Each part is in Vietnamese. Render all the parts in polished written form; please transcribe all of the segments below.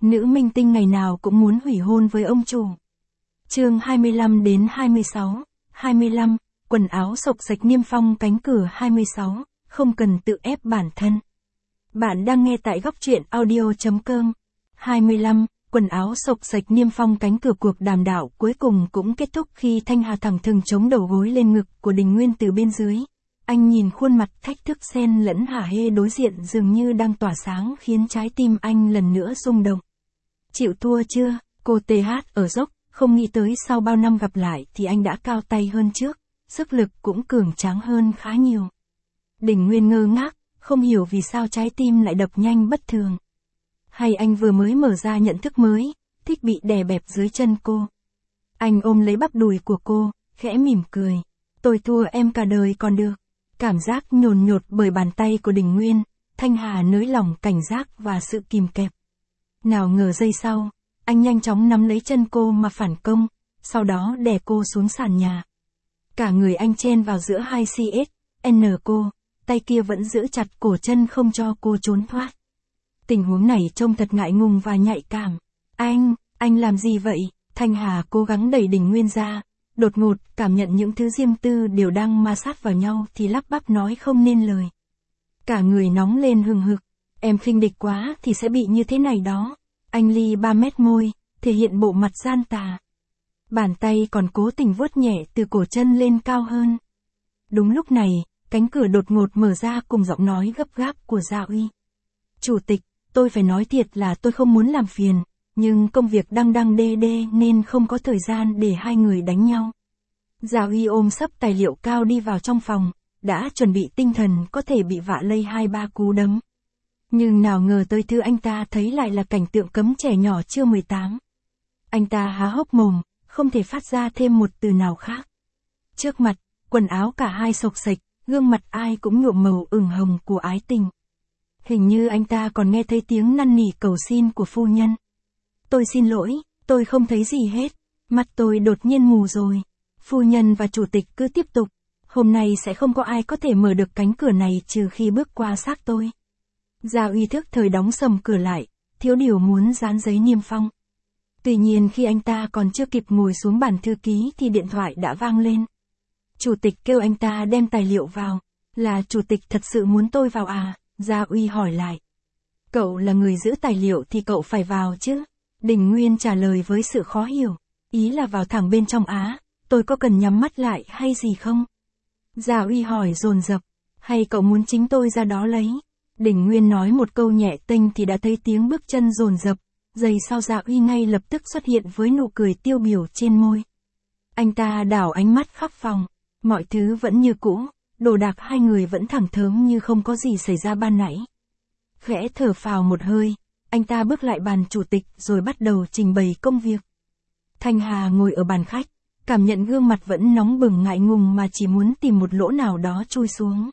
Nữ minh tinh ngày nào cũng muốn hủy hôn với ông chủ. Chương 25 đến 26, 25, quần áo xộc xệch niêm phong cánh cửa 26, không cần tự ép bản thân. Bạn đang nghe tại góc truyện audio.com. 25, quần áo xộc xệch niêm phong cánh cửa. Cuộc đàm đạo cuối cùng cũng kết thúc khi Thanh Hà thẳng thừng chống đầu gối lên ngực của Đình Nguyên từ bên dưới. Anh nhìn khuôn mặt thách thức xen lẫn hả hê đối diện dường như đang tỏa sáng khiến trái tim anh lần nữa rung động. Chịu thua chưa? Cô TH ở dốc, không nghĩ tới sau bao năm gặp lại thì anh đã cao tay hơn trước, sức lực cũng cường tráng hơn khá nhiều. Đình Nguyên ngơ ngác, không hiểu vì sao trái tim lại đập nhanh bất thường. Hay anh vừa mới mở ra nhận thức mới, thích bị đè bẹp dưới chân cô. Anh ôm lấy bắp đùi của cô, khẽ mỉm cười. Tôi thua em cả đời còn được. Cảm giác nhồn nhột bởi bàn tay của Đình Nguyên, Thanh Hà nới lỏng cảnh giác và sự kìm kẹp. Nào ngờ giây sau, anh nhanh chóng nắm lấy chân cô mà phản công, sau đó đè cô xuống sàn nhà. Cả người anh chen vào giữa hai CSN cô, tay kia vẫn giữ chặt cổ chân không cho cô trốn thoát. Tình huống này trông thật ngại ngùng và nhạy cảm. Anh làm gì vậy? Thanh Hà cố gắng đẩy Đình Nguyên ra, đột ngột cảm nhận những thứ riêng tư đều đang ma sát vào nhau thì lắp bắp nói không nên lời. Cả người nóng lên hừng hực, em khinh địch quá thì sẽ bị như thế này đó. Anh ly 3 mét môi, thể hiện bộ mặt gian tà. Bàn tay còn cố tình vuốt nhẹ từ cổ chân lên cao hơn. Đúng lúc này, cánh cửa đột ngột mở ra cùng giọng nói gấp gáp của Gia Uy. Chủ tịch, tôi phải nói thiệt là tôi không muốn làm phiền, nhưng công việc đang đê nên không có thời gian để hai người đánh nhau. Gia Uy ôm sấp tài liệu cao đi vào trong phòng, đã chuẩn bị tinh thần có thể bị vạ lây 2-3 cú đấm. Nhưng nào ngờ tới thứ anh ta thấy lại là cảnh tượng cấm trẻ nhỏ chưa 18. Anh ta há hốc mồm, không thể phát ra thêm một từ nào khác. Trước mặt, quần áo cả hai xộc xệch, gương mặt ai cũng nhuộm màu ửng hồng của ái tình. Hình như anh ta còn nghe thấy tiếng năn nỉ cầu xin của phu nhân. Tôi xin lỗi, tôi không thấy gì hết, mắt tôi đột nhiên mù rồi. Phu nhân và chủ tịch cứ tiếp tục, hôm nay sẽ không có ai có thể mở được cánh cửa này trừ khi bước qua xác tôi. Gia Uy thức thời đóng sầm cửa lại, thiếu điều muốn dán giấy niêm phong. Tuy nhiên khi anh ta còn chưa kịp ngồi xuống bàn thư ký thì điện thoại đã vang lên. Chủ tịch kêu anh ta đem tài liệu vào. Là chủ tịch thật sự muốn tôi vào à? Gia Uy hỏi lại. Cậu là người giữ tài liệu thì cậu phải vào chứ? Đình Nguyên trả lời với sự khó hiểu. Ý là vào thẳng bên trong á, tôi có cần nhắm mắt lại hay gì không? Gia Uy hỏi dồn dập. Hay cậu muốn chính tôi ra đó lấy? Đình Nguyên nói một câu nhẹ tênh thì đã thấy tiếng bước chân dồn dập. Giây sau Gia Uy ngay lập tức xuất hiện với nụ cười tiêu biểu trên môi. Anh ta đảo ánh mắt khắp phòng. Mọi thứ vẫn như cũ, đồ đạc hai người vẫn thẳng thớm như không có gì xảy ra ban nãy. Khẽ thở phào một hơi, anh ta bước lại bàn chủ tịch rồi bắt đầu trình bày công việc. Thanh Hà ngồi ở bàn khách, cảm nhận gương mặt vẫn nóng bừng ngại ngùng mà chỉ muốn tìm một lỗ nào đó chui xuống.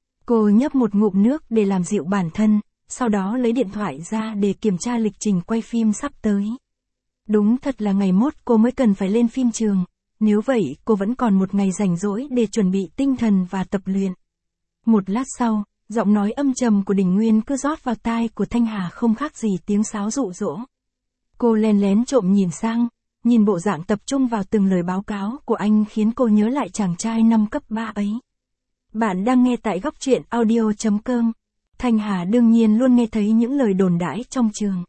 Cô nhấp một ngụm nước để làm dịu bản thân, sau đó lấy điện thoại ra để kiểm tra lịch trình quay phim sắp tới. Đúng thật là ngày mốt cô mới cần phải lên phim trường, nếu vậy cô vẫn còn một ngày rảnh rỗi để chuẩn bị tinh thần và tập luyện. Một lát sau, giọng nói âm trầm của Đình Nguyên cứ rót vào tai của Thanh Hà không khác gì tiếng sáo dụ dỗ. Cô len lén trộm nhìn sang, nhìn bộ dạng tập trung vào từng lời báo cáo của anh khiến cô nhớ lại chàng trai năm cấp 3 ấy. Bạn đang nghe tại góc truyện audio.com. Thanh Hà đương nhiên luôn nghe thấy những lời đồn đãi trong trường.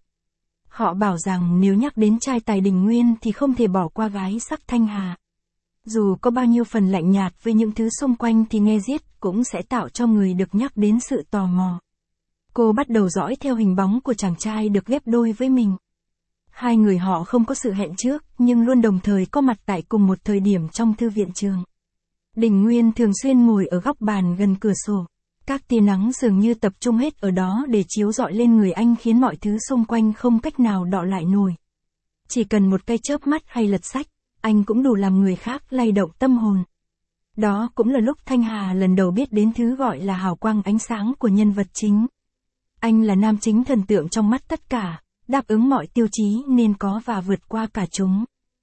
Họ bảo rằng nếu nhắc đến trai tài Đình Nguyên thì không thể bỏ qua gái sắc Thanh Hà. Dù có bao nhiêu phần lạnh nhạt với những thứ xung quanh thì nghe riết cũng sẽ tạo cho người được nhắc đến sự tò mò. Cô bắt đầu dõi theo hình bóng của chàng trai được ghép đôi với mình. Hai người họ không có sự hẹn trước nhưng luôn đồng thời có mặt tại cùng một thời điểm trong thư viện trường. Đình Nguyên thường xuyên ngồi ở góc bàn gần cửa sổ. Các tia nắng dường như tập trung hết ở đó để chiếu rọi lên người anh khiến mọi thứ xung quanh không cách nào đọ lại nổi. Chỉ cần một cái chớp mắt hay lật sách, anh cũng đủ làm người khác lay động tâm hồn. Đó cũng là lúc Thanh Hà lần đầu biết đến thứ gọi là hào quang ánh sáng của nhân vật chính. Anh là nam chính thần tượng trong mắt tất cả, đáp ứng mọi tiêu chí nên có và vượt qua cả chúng.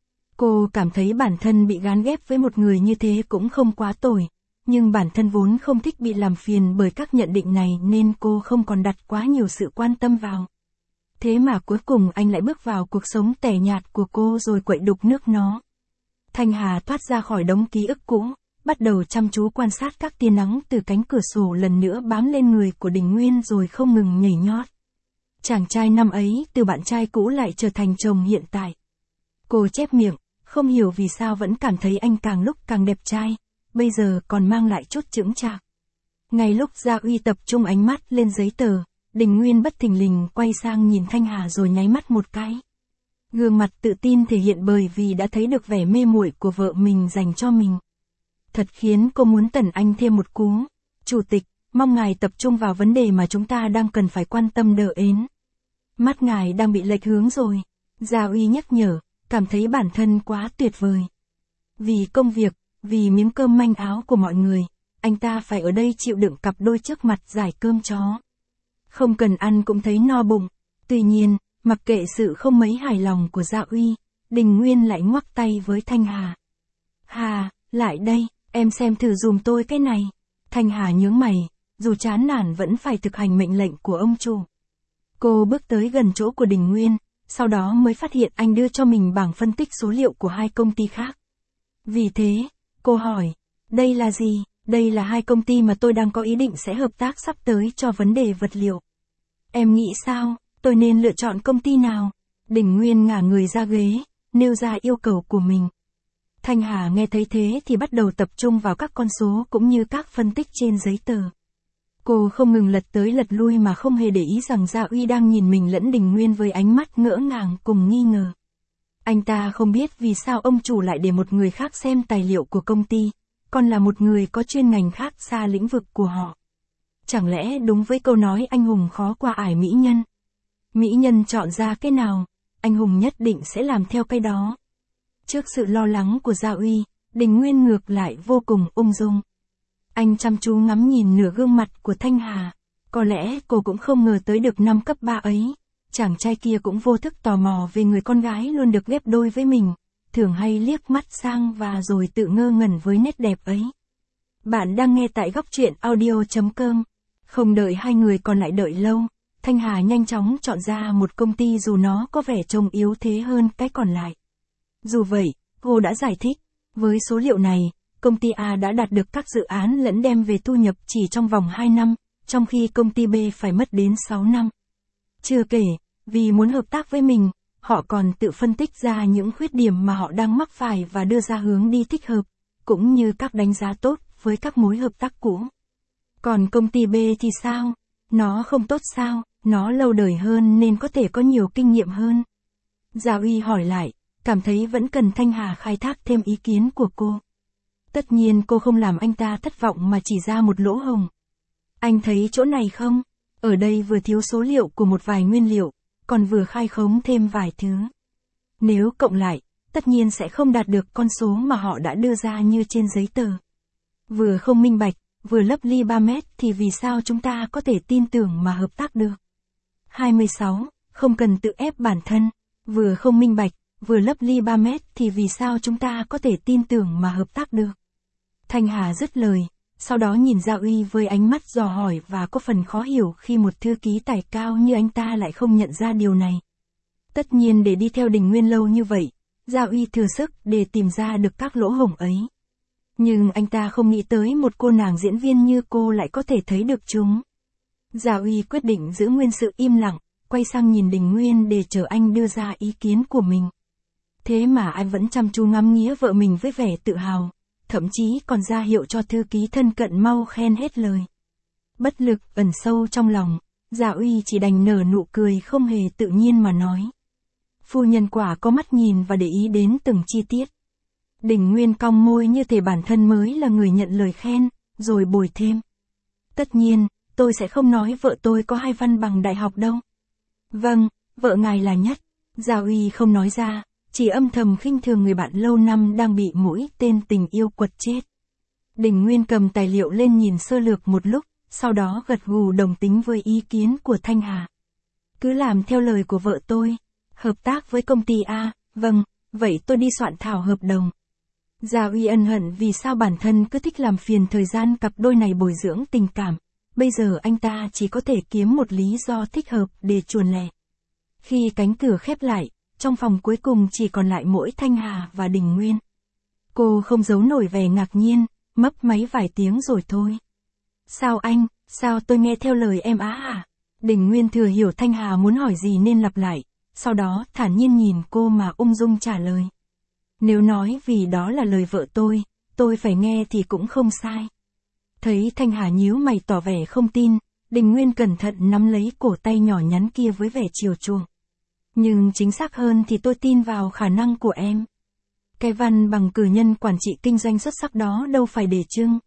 Cô cảm thấy bản thân bị gán ghép với một người như thế cũng không quá tồi. Nhưng bản thân vốn không thích bị làm phiền bởi các nhận định này nên cô không còn đặt quá nhiều sự quan tâm vào. Thế mà cuối cùng anh lại bước vào cuộc sống tẻ nhạt của cô rồi quậy đục nước nó. Thanh Hà thoát ra khỏi đống ký ức cũ, bắt đầu chăm chú quan sát các tia nắng từ cánh cửa sổ lần nữa bám lên người của Đình Nguyên rồi không ngừng nhảy nhót. Chàng trai năm ấy từ bạn trai cũ lại trở thành chồng hiện tại. Cô chép miệng, không hiểu vì sao vẫn cảm thấy anh càng lúc càng đẹp trai, bây giờ còn mang lại chút chững chạc. Ngay lúc Gia Uy tập trung ánh mắt lên giấy tờ, Đình Nguyên bất thình lình quay sang nhìn Thanh Hà rồi nháy mắt một cái. Gương mặt tự tin thể hiện bởi vì đã thấy được vẻ mê muội của vợ mình dành cho mình. Thật khiến cô muốn tẩn anh thêm một cú. Chủ tịch, mong ngài tập trung vào vấn đề mà chúng ta đang cần phải quan tâm đỡ ến. Mắt ngài đang bị lệch hướng rồi. Gia Uy nhắc nhở, cảm thấy bản thân quá tuyệt vời. Vì công việc, vì miếng cơm manh áo của mọi người, anh ta phải ở đây chịu đựng cặp đôi trước mặt giải cơm chó. Không cần ăn cũng thấy no bụng. Tuy nhiên, mặc kệ sự không mấy hài lòng của Gia Uy, Đình Nguyên lại ngoắc tay với Thanh Hà. Hà, lại đây, em xem thử dùm tôi cái này. Thanh Hà nhướng mày, dù chán nản vẫn phải thực hành mệnh lệnh của ông chủ. Cô bước tới gần chỗ của Đình Nguyên, sau đó mới phát hiện anh đưa cho mình bảng phân tích số liệu của hai công ty khác. Vì thế, cô hỏi, đây là gì? Đây là hai công ty mà tôi đang có ý định sẽ hợp tác sắp tới cho vấn đề vật liệu. Em nghĩ sao, tôi nên lựa chọn công ty nào? Đình Nguyên ngả người ra ghế, nêu ra yêu cầu của mình. Thanh Hà nghe thấy thế thì bắt đầu tập trung vào các con số cũng như các phân tích trên giấy tờ. Cô không ngừng lật tới lật lui mà không hề để ý rằng Gia Uy đang nhìn mình lẫn Đình Nguyên với ánh mắt ngỡ ngàng cùng nghi ngờ. Anh ta không biết vì sao ông chủ lại để một người khác xem tài liệu của công ty, còn là một người có chuyên ngành khác xa lĩnh vực của họ. Chẳng lẽ đúng với câu nói anh hùng khó qua ải mỹ nhân? Mỹ nhân chọn ra cái nào, anh hùng nhất định sẽ làm theo cái đó. Trước sự lo lắng của Gia Uy, Đình Nguyên ngược lại vô cùng ung dung. Anh chăm chú ngắm nhìn nửa gương mặt của Thanh Hà. Có lẽ cô cũng không ngờ tới được năm cấp 3 ấy. Chàng trai kia cũng vô thức tò mò về người con gái luôn được ghép đôi với mình. Thường hay liếc mắt sang và rồi tự ngơ ngẩn với nét đẹp ấy. Bạn đang nghe tại góc truyện audio.com. Không đợi hai người còn lại đợi lâu, Thanh Hà nhanh chóng chọn ra một công ty dù nó có vẻ trông yếu thế hơn cái còn lại. Dù vậy, cô đã giải thích, với số liệu này, công ty A đã đạt được các dự án lẫn đem về thu nhập chỉ trong vòng 2 năm, trong khi công ty B phải mất đến 6 năm. Chưa kể, vì muốn hợp tác với mình, họ còn tự phân tích ra những khuyết điểm mà họ đang mắc phải và đưa ra hướng đi thích hợp, cũng như các đánh giá tốt với các mối hợp tác cũ. Còn công ty B thì sao? Nó không tốt sao? Nó lâu đời hơn nên có thể có nhiều kinh nghiệm hơn. Gia Uy hỏi lại, cảm thấy vẫn cần Thanh Hà khai thác thêm ý kiến của cô. Tất nhiên cô không làm anh ta thất vọng mà chỉ ra một lỗ hổng. Anh thấy chỗ này không? Ở đây vừa thiếu số liệu của một vài nguyên liệu, còn vừa khai khống thêm vài thứ. Nếu cộng lại, tất nhiên sẽ không đạt được con số mà họ đã đưa ra như trên giấy tờ. Vừa không minh bạch, vừa lấp ly 3 mét thì vì sao chúng ta có thể tin tưởng mà hợp tác được? 26. Không cần tự ép bản thân. Vừa không minh bạch, vừa lấp ly 3 mét thì vì sao chúng ta có thể tin tưởng mà hợp tác được? Thanh Hà dứt lời, sau đó nhìn Gia Uy với ánh mắt dò hỏi và có phần khó hiểu khi một thư ký tài cao như anh ta lại không nhận ra điều này. Tất nhiên để đi theo Đình Nguyên lâu như vậy, Gia Uy thừa sức để tìm ra được các lỗ hổng ấy. Nhưng anh ta không nghĩ tới một cô nàng diễn viên như cô lại có thể thấy được chúng. Gia Uy quyết định giữ nguyên sự im lặng, quay sang nhìn Đình Nguyên để chờ anh đưa ra ý kiến của mình. Thế mà anh vẫn chăm chú ngắm nghía vợ mình với vẻ tự hào, thậm chí còn ra hiệu cho thư ký thân cận mau khen hết lời. Bất lực ẩn sâu trong lòng, Gia Uy chỉ đành nở nụ cười không hề tự nhiên mà nói. Phu nhân quả có mắt nhìn và để ý đến từng chi tiết. Đình Nguyên cong môi như thể bản thân mới là người nhận lời khen, rồi bồi thêm. Tất nhiên, tôi sẽ không nói vợ tôi có 2 văn bằng đại học đâu. Vâng, vợ ngài là nhất. Gia Uy không nói ra, chỉ âm thầm khinh thường người bạn lâu năm đang bị mũi tên tình yêu quật chết. Đình Nguyên cầm tài liệu lên nhìn sơ lược một lúc, sau đó gật gù đồng tính với ý kiến của Thanh Hà. Cứ làm theo lời của vợ tôi. Hợp tác với công ty A, vâng, vậy tôi đi soạn thảo hợp đồng. Gia Uy ân hận vì sao bản thân cứ thích làm phiền thời gian cặp đôi này bồi dưỡng tình cảm. Bây giờ anh ta chỉ có thể kiếm một lý do thích hợp để chuồn lẻ. Khi cánh cửa khép lại, trong phòng cuối cùng chỉ còn lại mỗi Thanh Hà và Đình Nguyên. Cô không giấu nổi vẻ ngạc nhiên, mấp máy vài tiếng rồi thôi. Sao anh, sao tôi nghe theo lời em á à? Đình Nguyên thừa hiểu Thanh Hà muốn hỏi gì nên lặp lại, sau đó thản nhiên nhìn cô mà ung dung trả lời. Nếu nói vì đó là lời vợ tôi phải nghe thì cũng không sai. Thấy Thanh Hà nhíu mày tỏ vẻ không tin, Đình Nguyên cẩn thận nắm lấy cổ tay nhỏ nhắn kia với vẻ chiều chuộng. Nhưng chính xác hơn thì tôi tin vào khả năng của em. Cái văn bằng cử nhân quản trị kinh doanh xuất sắc đó đâu phải để trưng.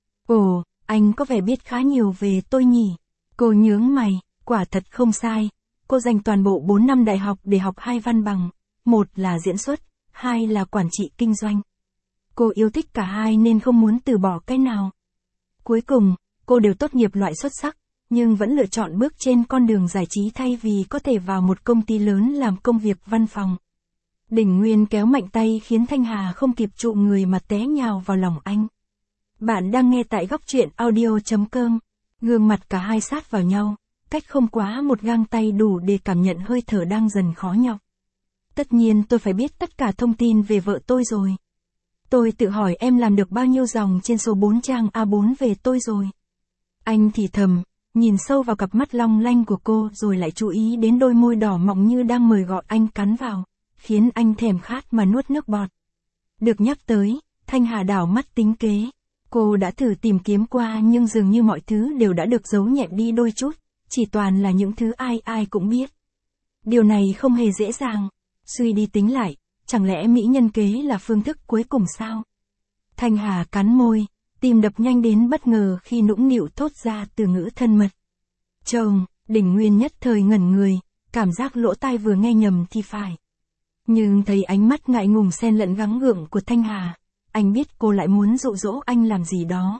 Ồ, anh có vẻ biết khá nhiều về tôi nhỉ? Cô nhướng mày, quả thật không sai. Cô dành toàn bộ 4 năm đại học để học 2 văn bằng. Một là diễn xuất, 2 là quản trị kinh doanh. Cô yêu thích cả hai nên không muốn từ bỏ cái nào. Cuối cùng, cô đều tốt nghiệp loại xuất sắc, nhưng vẫn lựa chọn bước trên con đường giải trí thay vì có thể vào một công ty lớn làm công việc văn phòng. Đình Nguyên kéo mạnh tay khiến Thanh Hà không kịp trụ người mà té nhào vào lòng anh. Bạn đang nghe tại Góc Truyện Audio.com. Gương mặt cả hai sát vào nhau, cách không quá một gang tay đủ để cảm nhận hơi thở đang dần khó nhọc. Tất nhiên tôi phải biết tất cả thông tin về vợ tôi rồi. Tôi tự hỏi em làm được bao nhiêu dòng trên số 4 trang A4 về tôi rồi. Anh thì thầm, nhìn sâu vào cặp mắt long lanh của cô rồi lại chú ý đến đôi môi đỏ mọng như đang mời gọi anh cắn vào, khiến anh thèm khát mà nuốt nước bọt. Được nhắc tới, Thanh Hà đảo mắt tính kế. Cô đã thử tìm kiếm qua nhưng dường như mọi thứ đều đã được giấu nhẹm đi đôi chút, chỉ toàn là những thứ ai ai cũng biết. Điều này không hề dễ dàng. Suy đi tính lại, chẳng lẽ mỹ nhân kế là phương thức cuối cùng sao? Thanh Hà cắn môi, tim đập nhanh đến bất ngờ khi nũng nịu thốt ra từ ngữ thân mật. Chồng, Đình Nguyên nhất thời ngẩn người, cảm giác lỗ tai vừa nghe nhầm thì phải. Nhưng thấy ánh mắt ngại ngùng xen lẫn gắng gượng của Thanh Hà, anh biết cô lại muốn dụ dỗ anh làm gì đó.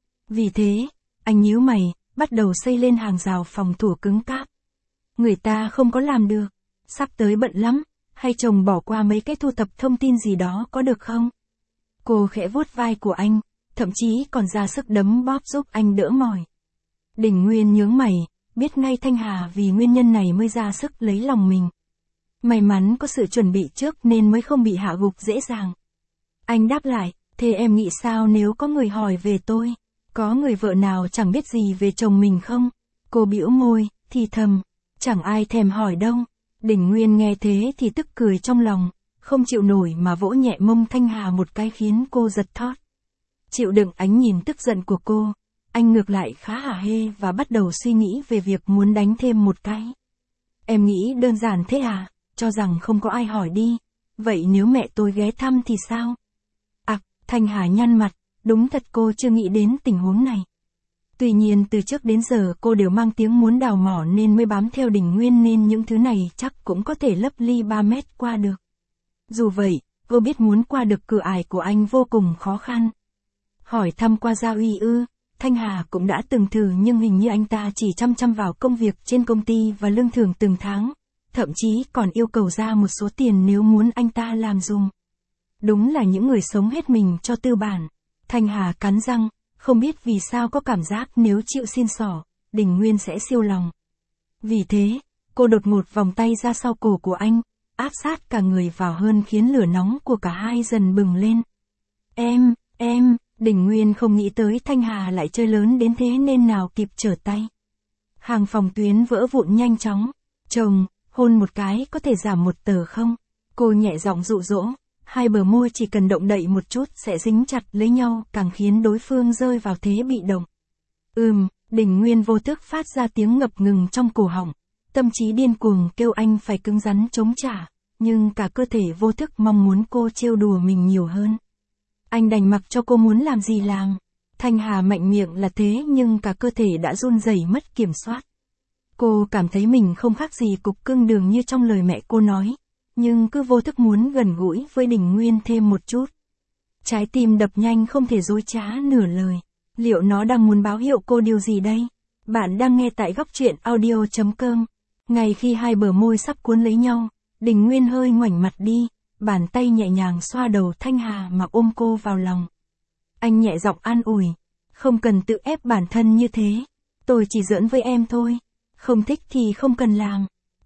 Vì thế, anh nhíu mày, bắt đầu xây lên hàng rào phòng thủ cứng cáp. Người ta không có làm được, sắp tới bận lắm, hay chồng bỏ qua mấy cái thu thập thông tin gì đó có được không? Cô khẽ vuốt vai của anh, thậm chí còn ra sức đấm bóp giúp anh đỡ mỏi. Đình Nguyên nhướng mày, biết ngay Thanh Hà vì nguyên nhân này mới ra sức lấy lòng mình. May mắn có sự chuẩn bị trước nên mới không bị hạ gục dễ dàng. Anh đáp lại, thế em nghĩ sao nếu có người hỏi về tôi? Có người vợ nào chẳng biết gì về chồng mình không? Cô bĩu môi, thì thầm, chẳng ai thèm hỏi đâu. Đình Nguyên nghe thế thì tức cười trong lòng, không chịu nổi mà vỗ nhẹ mông Thanh Hà một cái khiến cô giật thót. Chịu đựng ánh nhìn tức giận của cô, anh ngược lại khá hả hê và bắt đầu suy nghĩ về việc muốn đánh thêm một cái. Em nghĩ đơn giản thế à, cho rằng không có ai hỏi đi, vậy nếu mẹ tôi ghé thăm thì sao? Thanh Hà nhăn mặt, đúng thật cô chưa nghĩ đến tình huống này. Tuy nhiên từ trước đến giờ cô đều mang tiếng muốn đào mỏ nên mới bám theo Đình Nguyên nên những thứ này chắc cũng có thể lấp ly 3 mét qua được. Dù vậy, cô biết muốn qua được cửa ải của anh vô cùng khó khăn. Hỏi thăm qua Gia Uy ư, Thanh Hà cũng đã từng thử nhưng hình như anh ta chỉ chăm chăm vào công việc trên công ty và lương thưởng từng tháng, thậm chí còn yêu cầu ra một số tiền nếu muốn anh ta làm dùm. Đúng là những người sống hết mình cho tư bản. Thanh Hà cắn răng, không biết vì sao có cảm giác nếu chịu xin xỏ, Đình Nguyên sẽ siêu lòng. Vì thế, cô đột ngột vòng tay ra sau cổ của anh, áp sát cả người vào hơn khiến lửa nóng của cả hai dần bừng lên. Em, Đình Nguyên không nghĩ tới Thanh Hà lại chơi lớn đến thế nên nào kịp trở tay. Hàng phòng tuyến vỡ vụn nhanh chóng. Chồng, hôn một cái có thể giảm một tờ không? Cô nhẹ giọng dụ dỗ. Hai bờ môi chỉ cần động đậy một chút sẽ dính chặt lấy nhau càng khiến đối phương rơi vào thế bị động. Đình Nguyên vô thức phát ra tiếng ngập ngừng trong cổ họng. Tâm trí điên cuồng kêu anh phải cứng rắn chống trả, nhưng cả cơ thể vô thức mong muốn cô trêu đùa mình nhiều hơn. Anh đành mặc cho cô muốn làm gì làm. Thanh Hà mạnh miệng là thế nhưng cả cơ thể đã run rẩy mất kiểm soát. Cô cảm thấy mình không khác gì cục cưng đường như trong lời mẹ cô nói. Nhưng cứ vô thức muốn gần gũi với Đình Nguyên thêm một chút. Trái tim đập nhanh không thể dối trá nửa lời. Liệu nó đang muốn báo hiệu cô điều gì đây? Bạn đang nghe tại Góc Truyện Audio.com. Ngay khi hai bờ môi sắp cuốn lấy nhau, Đình Nguyên hơi ngoảnh mặt đi, bàn tay nhẹ nhàng xoa đầu Thanh Hà mà ôm cô vào lòng. Anh nhẹ giọng an ủi, không cần tự ép bản thân như thế. Tôi chỉ giỡn với em thôi. Không thích thì không cần làm.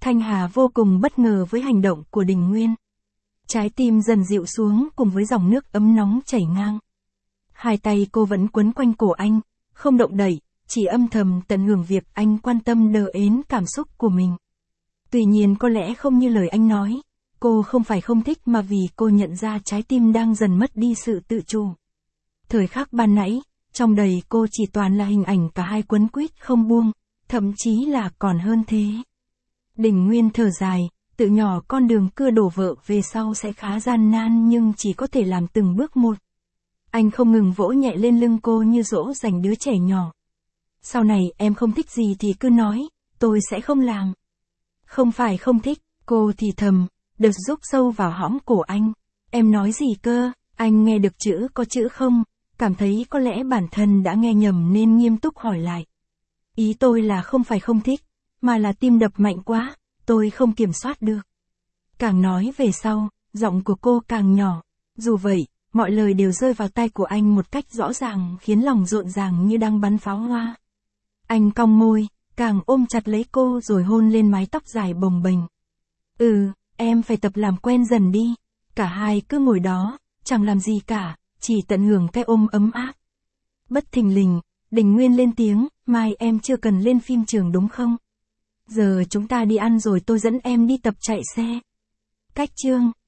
Thanh Hà vô cùng bất ngờ với hành động của Đình Nguyên. Trái tim dần dịu xuống cùng với dòng nước ấm nóng chảy ngang. Hai tay cô vẫn quấn quanh cổ anh, không động đậy, chỉ âm thầm tận hưởng việc anh quan tâm đờ ến cảm xúc của mình. Tuy nhiên có lẽ không như lời anh nói, cô không phải không thích mà vì cô nhận ra trái tim đang dần mất đi sự tự chủ. Thời khắc ban nãy, trong đầy cô chỉ toàn là hình ảnh cả hai quấn quýt không buông, thậm chí là còn hơn thế. Đình Nguyên thở dài, tự nhỏ con đường cưa đổ vợ về sau sẽ khá gian nan nhưng chỉ có thể làm từng bước một. Anh không ngừng vỗ nhẹ lên lưng cô như dỗ dành đứa trẻ nhỏ. Sau này em không thích gì thì cứ nói, tôi sẽ không làm. Không phải không thích, cô thì thầm, đợt rúc sâu vào hõm cổ anh. Em nói gì cơ, anh nghe được chữ có chữ không, cảm thấy có lẽ bản thân đã nghe nhầm nên nghiêm túc hỏi lại. Ý tôi là không phải không thích, mà là tim đập mạnh quá, tôi không kiểm soát được. Càng nói về sau, giọng của cô càng nhỏ. Dù vậy, mọi lời đều rơi vào tai của anh một cách rõ ràng khiến lòng rộn ràng như đang bắn pháo hoa. Anh cong môi, càng ôm chặt lấy cô rồi hôn lên mái tóc dài bồng bềnh. Em phải tập làm quen dần đi. Cả hai cứ ngồi đó, chẳng làm gì cả, chỉ tận hưởng cái ôm ấm áp. Bất thình lình, Đình Nguyên lên tiếng, mai em chưa cần lên phim trường đúng không? Giờ chúng ta đi ăn rồi tôi dẫn em đi tập chạy xe. Cách chương